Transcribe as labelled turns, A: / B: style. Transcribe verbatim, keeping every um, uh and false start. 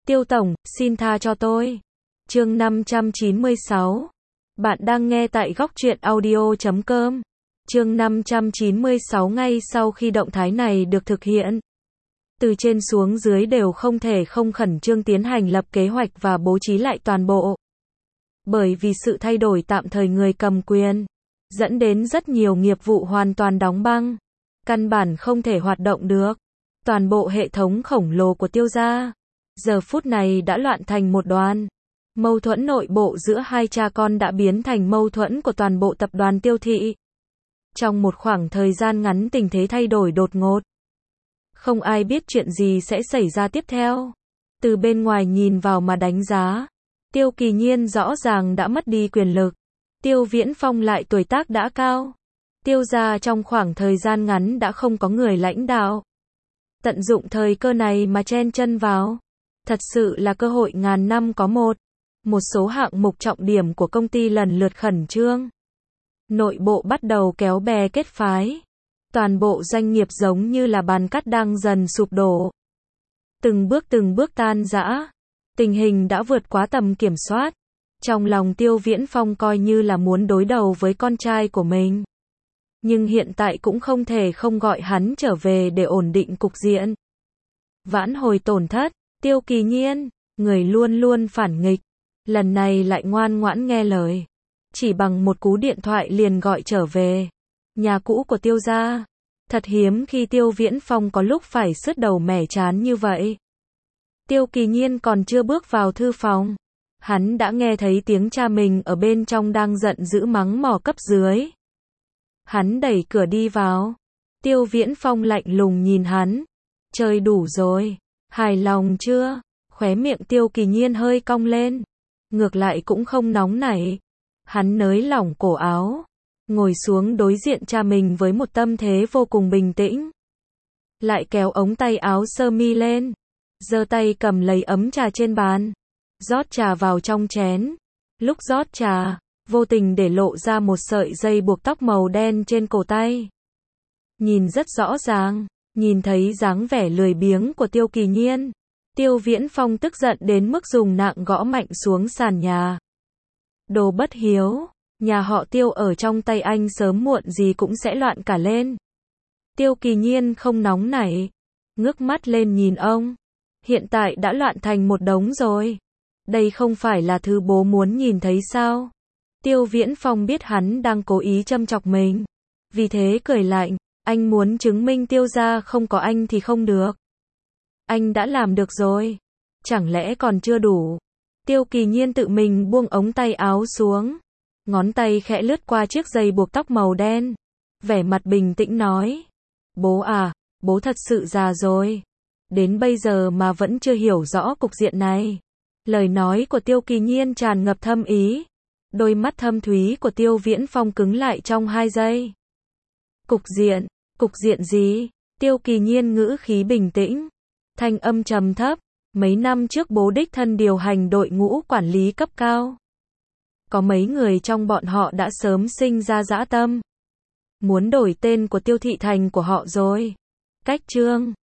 A: Tiêu Tổng, xin tha cho tôi. Chương năm trăm chín mươi sáu. Bạn đang nghe tại góc truyện audio chấm com. Chương năm trăm chín mươi sáu. Ngay sau khi động thái này được thực hiện, từ trên xuống dưới đều không thể không khẩn trương tiến hành lập kế hoạch và bố trí lại toàn bộ. Bởi vì sự thay đổi tạm thời người cầm quyền, dẫn đến rất nhiều nghiệp vụ hoàn toàn đóng băng, căn bản không thể hoạt động được. Toàn bộ hệ thống khổng lồ của Tiêu gia, giờ phút này đã loạn thành một đoàn. Mâu thuẫn nội bộ giữa hai cha con đã biến thành mâu thuẫn của toàn bộ tập đoàn Tiêu thị. Trong một khoảng thời gian ngắn tình thế thay đổi đột ngột. Không ai biết chuyện gì sẽ xảy ra tiếp theo. Từ bên ngoài nhìn vào mà đánh giá, Tiêu Kỳ Nhiên rõ ràng đã mất đi quyền lực. Tiêu Viễn Phong lại tuổi tác đã cao. Tiêu gia trong khoảng thời gian ngắn đã không có người lãnh đạo. Tận dụng thời cơ này mà chen chân vào. Thật sự là cơ hội ngàn năm có một. Một số hạng mục trọng điểm của công ty lần lượt khẩn trương. Nội bộ bắt đầu kéo bè kết phái. Toàn bộ doanh nghiệp giống như là bàn cắt đang dần sụp đổ. Từng bước từng bước tan rã. Tình hình đã vượt quá tầm kiểm soát. Trong lòng Tiêu Viễn Phong coi như là muốn đối đầu với con trai của mình. Nhưng hiện tại cũng không thể không gọi hắn trở về để ổn định cục diện. Vãn hồi tổn thất, Tiêu Kỳ Nhiên, người luôn luôn phản nghịch, lần này lại ngoan ngoãn nghe lời. Chỉ bằng một cú điện thoại liền gọi trở về. Nhà cũ của Tiêu gia. Thật hiếm khi Tiêu Viễn Phong có lúc phải sứt đầu mẻ trán như vậy. Tiêu Kỳ Nhiên còn chưa bước vào thư phòng, hắn đã nghe thấy tiếng cha mình ở bên trong đang giận dữ mắng mỏ cấp dưới. Hắn đẩy cửa đi vào. Tiêu Viễn Phong lạnh lùng nhìn hắn. Chơi đủ rồi, hài lòng chưa? Khóe miệng Tiêu Kỳ Nhiên hơi cong lên. Ngược lại cũng không nóng nảy. Hắn nới lỏng cổ áo, ngồi xuống đối diện cha mình với một tâm thế vô cùng bình tĩnh. Lại kéo ống tay áo sơ mi lên, giơ tay cầm lấy ấm trà trên bàn, rót trà vào trong chén. Lúc rót trà, vô tình để lộ ra một sợi dây buộc tóc màu đen trên cổ tay. Nhìn rất rõ ràng, nhìn thấy dáng vẻ lười biếng của Tiêu Kỳ Nhiên. Tiêu Viễn Phong tức giận đến mức dùng nạng gõ mạnh xuống sàn nhà. Đồ bất hiếu, nhà họ Tiêu ở trong tay anh sớm muộn gì cũng sẽ loạn cả lên. Tiêu Kỳ Nhiên không nóng nảy, ngước mắt lên nhìn ông. Hiện tại đã loạn thành một đống rồi. Đây không phải là thứ bố muốn nhìn thấy sao? Tiêu Viễn Phong biết hắn đang cố ý châm chọc mình. Vì thế cười lạnh, anh muốn chứng minh Tiêu gia không có anh thì không được. Anh đã làm được rồi. Chẳng lẽ còn chưa đủ? Tiêu Kỳ Nhiên tự mình buông ống tay áo xuống. Ngón tay khẽ lướt qua chiếc dây buộc tóc màu đen. Vẻ mặt bình tĩnh nói. Bố à, bố thật sự già rồi. Đến bây giờ mà vẫn chưa hiểu rõ cục diện này. Lời nói của Tiêu Kỳ Nhiên tràn ngập thâm ý. Đôi mắt thâm thúy của Tiêu Viễn Phong cứng lại trong hai giây. Cục diện, cục diện gì? Tiêu Kỳ Nhiên ngữ khí bình tĩnh. Thanh âm trầm thấp. Mấy năm trước bố đích thân điều hành đội ngũ quản lý cấp cao. Có mấy người trong bọn họ đã sớm sinh ra dã tâm. Muốn đổi tên của Tiêu thị thành của họ rồi. Cách Trương,